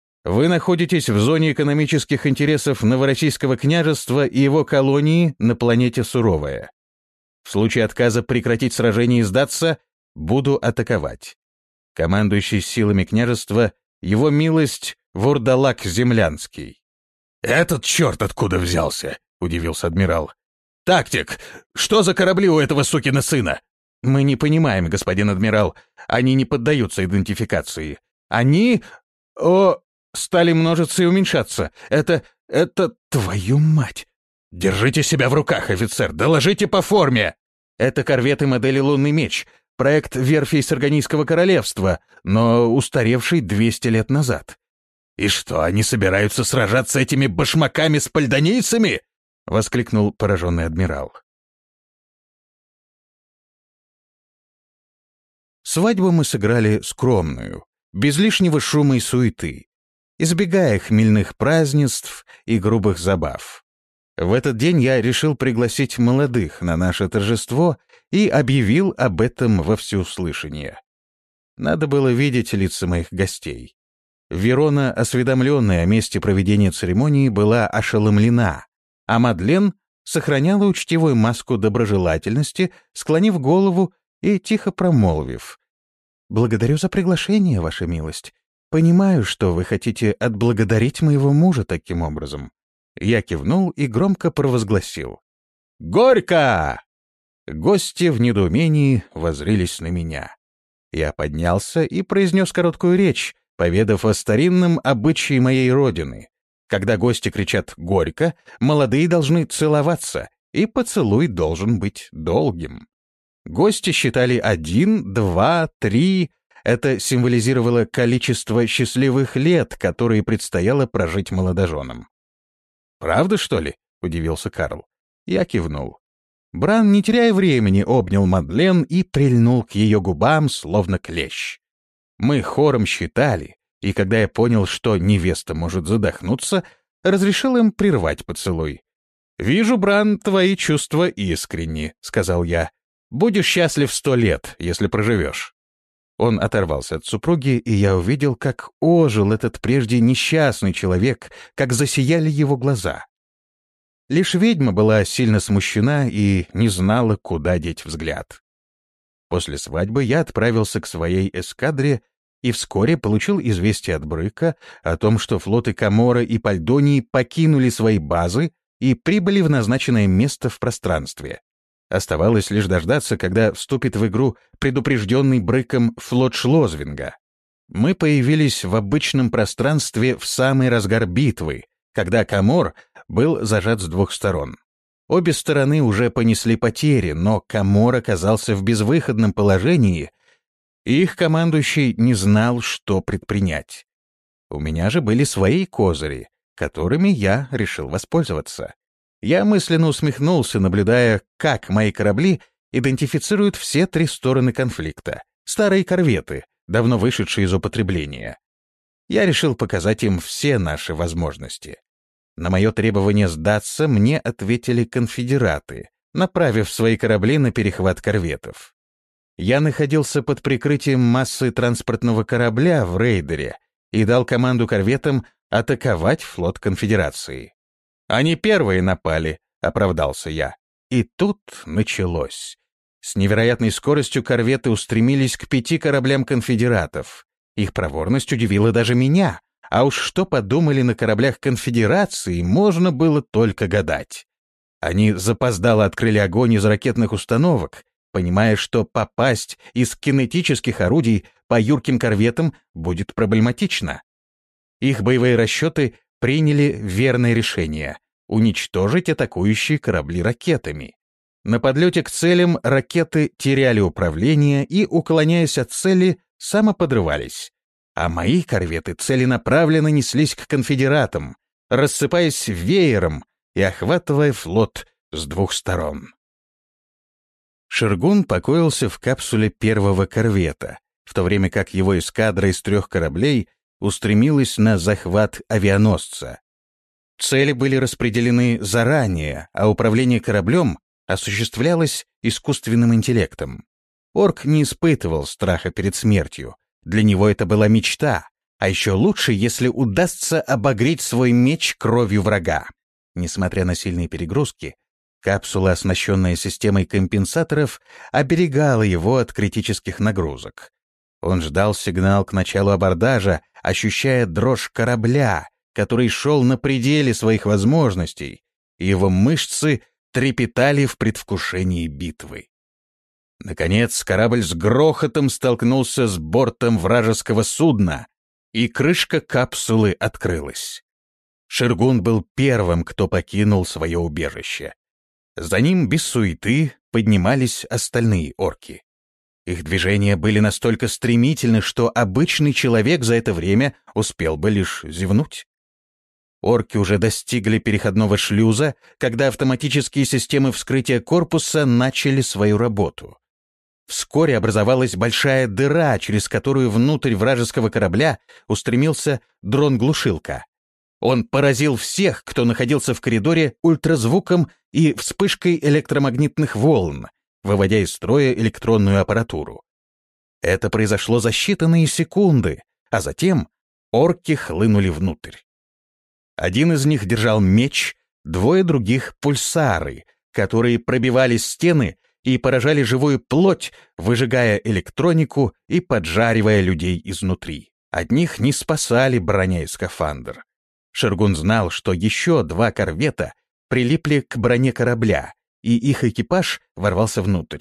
Вы находитесь в зоне экономических интересов Новороссийского княжества и его колонии на планете Суровая. В случае отказа прекратить сражение и сдаться, буду атаковать. Командующий силами княжества — его милость Вурдалак Землянский». «Этот черт откуда взялся?» — удивился адмирал. «Тактик, что за корабли у этого сукина сына?» «Мы не понимаем, господин адмирал. Они не поддаются идентификации. Они... о... стали множиться и уменьшаться. Это... это... твою мать!» «Держите себя в руках, офицер! Доложите по форме!» «Это корветы модели «Лунный меч», проект верфи Сарганийского королевства, но устаревший двести лет назад». «И что, они собираются сражаться этими башмаками с пальдонийцами?» — воскликнул пораженный адмирал. Свадьбу мы сыграли скромную, без лишнего шума и суеты, избегая хмельных празднеств и грубых забав. В этот день я решил пригласить молодых на наше торжество и объявил об этом во всеуслышание. Надо было видеть лица моих гостей. Верона, осведомленная о месте проведения церемонии, была ошеломлена, а Мадлен сохраняла учтивую маску доброжелательности, склонив голову и тихо промолвив: «Благодарю за приглашение, ваша милость. «Понимаю, что вы хотите отблагодарить моего мужа таким образом». Я кивнул и громко провозгласил: «Горько!» Гости в недоумении воззрились на меня. Я поднялся и произнес короткую речь, поведав о старинном обычае моей родины. Когда гости кричат «горько», молодые должны целоваться, и поцелуй должен быть долгим. Гости считали один, два, три. Это символизировало количество счастливых лет, которые предстояло прожить молодоженам. «Правда, что ли?» — удивился Карл. Я кивнул. Бран, не теряя времени, обнял Мадлен и прильнул к ее губам, словно клещ. Мы хором считали, и когда я понял, что невеста может задохнуться, разрешил им прервать поцелуй. «Вижу, Бран, твои чувства искренни», — сказал я. «Будешь счастлив сто лет, если проживешь». Он оторвался от супруги, и я увидел, как ожил этот прежде несчастный человек, как засияли его глаза. Лишь ведьма была сильно смущена и не знала, куда деть взгляд. После свадьбы я отправился к своей эскадре и вскоре получил известие от Брыка о том, что флоты Камора и Пальдонии покинули свои базы и прибыли в назначенное место в пространстве. Оставалось лишь дождаться, когда вступит в игру предупрежденный Брыком флот Шлозвинга. Мы появились в обычном пространстве в самый разгар битвы, когда Камор был зажат с двух сторон. Обе стороны уже понесли потери, но Камор оказался в безвыходном положении, и их командующий не знал, что предпринять. У меня же были свои козыри, которыми я решил воспользоваться. Я мысленно усмехнулся, наблюдая, как мои корабли идентифицируют все три стороны конфликта. Старые корветы, давно вышедшие из употребления. Я решил показать им все наши возможности. На мое требование сдаться мне ответили конфедераты, направив свои корабли на перехват корветов. Я находился под прикрытием массы транспортного корабля в рейдере и дал команду корветам атаковать флот конфедерации. «Они первые напали», — оправдался я. И тут началось. С невероятной скоростью корветы устремились к пяти кораблям конфедератов. Их проворность удивила даже меня. А уж что подумали на кораблях конфедерации, можно было только гадать. Они запоздало открыли огонь из ракетных установок, понимая, что попасть из кинетических орудий по юрким корветам будет проблематично. Их боевые расчеты приняли верное решение — уничтожить атакующие корабли ракетами. На подлете к целям ракеты теряли управление и, уклоняясь от цели, самоподрывались. А мои корветы целенаправленно неслись к конфедератам, рассыпаясь веером и охватывая флот с двух сторон. Ширгун покоился в капсуле первого корвета, в то время как его эскадра из трех кораблей устремилась на захват авианосца. Цели были распределены заранее, а управление кораблем осуществлялось искусственным интеллектом. Орк не испытывал страха перед смертью. Для него это была мечта, а еще лучше, если удастся обогреть свой меч кровью врага. Несмотря на сильные перегрузки, капсула, оснащенная системой компенсаторов, оберегала его от критических нагрузок. Он ждал сигнал к началу абордажа, ощущая дрожь корабля, который шел на пределе своих возможностей, и его мышцы трепетали в предвкушении битвы. Наконец, корабль с грохотом столкнулся с бортом вражеского судна, и крышка капсулы открылась. Ширгун был первым, кто покинул свое убежище. За ним без суеты поднимались остальные орки. Их движения были настолько стремительны, что обычный человек за это время успел бы лишь зевнуть. Орки уже достигли переходного шлюза, когда автоматические системы вскрытия корпуса начали свою работу. Вскоре образовалась большая дыра, через которую внутрь вражеского корабля устремился дрон-глушилка. Он поразил всех, кто находился в коридоре, ультразвуком и вспышкой электромагнитных волн, выводя из строя электронную аппаратуру. Это произошло за считанные секунды, а затем орки хлынули внутрь. Один из них держал меч, двое других — пульсары, которые пробивали стены и поражали живую плоть, выжигая электронику и поджаривая людей изнутри. От них не спасали броня и скафандр. Шергун знал, что еще два корвета прилипли к броне корабля, и их экипаж ворвался внутрь.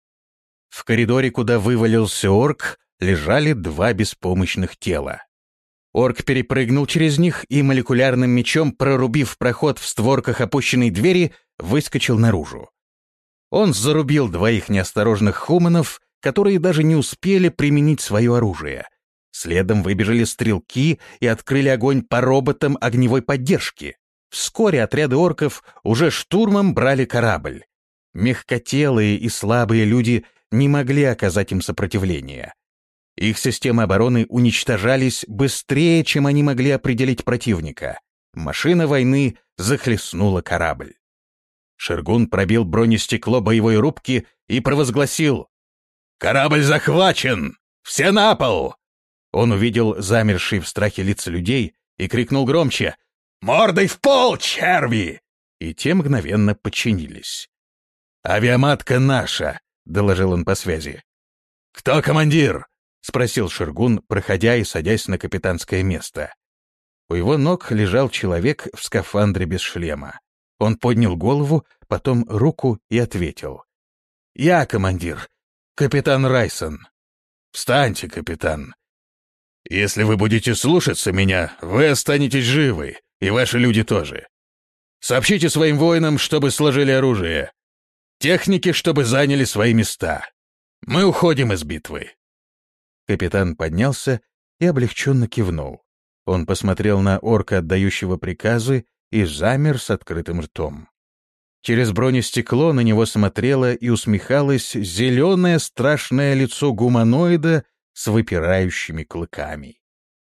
В коридоре, куда вывалился орк, лежали два беспомощных тела. Орк перепрыгнул через них и молекулярным мечом, прорубив проход в створках опущенной двери, выскочил наружу. Он зарубил двоих неосторожных хуманов, которые даже не успели применить свое оружие. Следом выбежали стрелки и открыли огонь по роботам огневой поддержки. Вскоре отряды орков уже штурмом брали корабль. Мягкотелые и слабые люди не могли оказать им сопротивление. Их системы обороны уничтожались быстрее, чем они могли определить противника. Машина войны захлестнула корабль. Шергун пробил бронестекло боевой рубки и провозгласил: «Корабль захвачен! Все на пол!» Он увидел замершие в страхе лица людей и крикнул громче: «Мордой в пол, черви!» И те мгновенно подчинились. «Авиаматка наша», — доложил он по связи. «Кто командир?» — спросил Шергун, проходя и садясь на капитанское место. У его ног лежал человек в скафандре без шлема. Он поднял голову, потом руку и ответил: «Я командир, капитан Райсон». «Встаньте, капитан. Если вы будете слушаться меня, вы останетесь живы, и ваши люди тоже. Сообщите своим воинам, чтобы сложили оружие. Техники, чтобы заняли свои места. Мы уходим из битвы». Капитан поднялся и облегченно кивнул. Он посмотрел на орка, отдающего приказы, и замер с открытым ртом. Через бронестекло на него смотрело и усмехалось зеленое страшное лицо гуманоида с выпирающими клыками.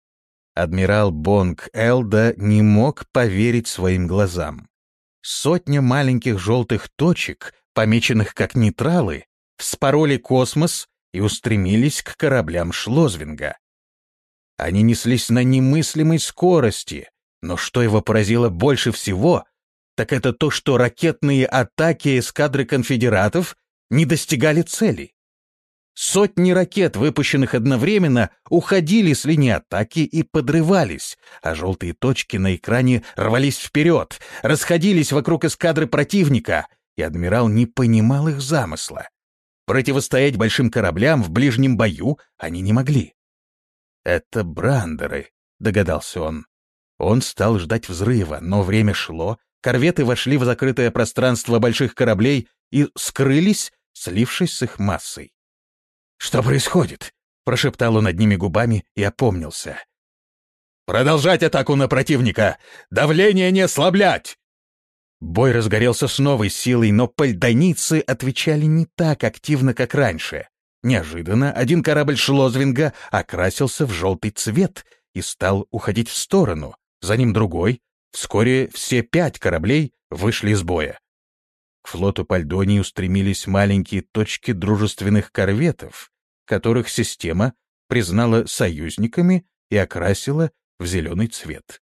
Адмирал Бонг Элда не мог поверить своим глазам. Сотня маленьких желтых точек, помеченных как нейтралы, вспороли космос и устремились к кораблям Шлозвинга. Они неслись на немыслимой скорости, но что его поразило больше всего, так это то, что ракетные атаки эскадры конфедератов не достигали цели. Сотни ракет, выпущенных одновременно, уходили с линии атаки и подрывались, а желтые точки на экране рвались вперед, расходились вокруг эскадры противника, и адмирал не понимал их замысла. Противостоять большим кораблям в ближнем бою они не могли. «Это брандеры», — догадался он. Он стал ждать взрыва, но время шло, корветы вошли в закрытое пространство больших кораблей и скрылись, слившись с их массой. «Что происходит?» — прошептал он одними губами и опомнился. «Продолжать атаку на противника! Давление не ослаблять!» Бой разгорелся с новой силой, но пальдоницы отвечали не так активно, как раньше. Неожиданно один корабль Шлозвинга окрасился в желтый цвет и стал уходить в сторону, за ним другой. Вскоре все пять кораблей вышли из боя. К флоту Пальдонии устремились маленькие точки дружественных корветов, которых система признала союзниками и окрасила в зеленый цвет.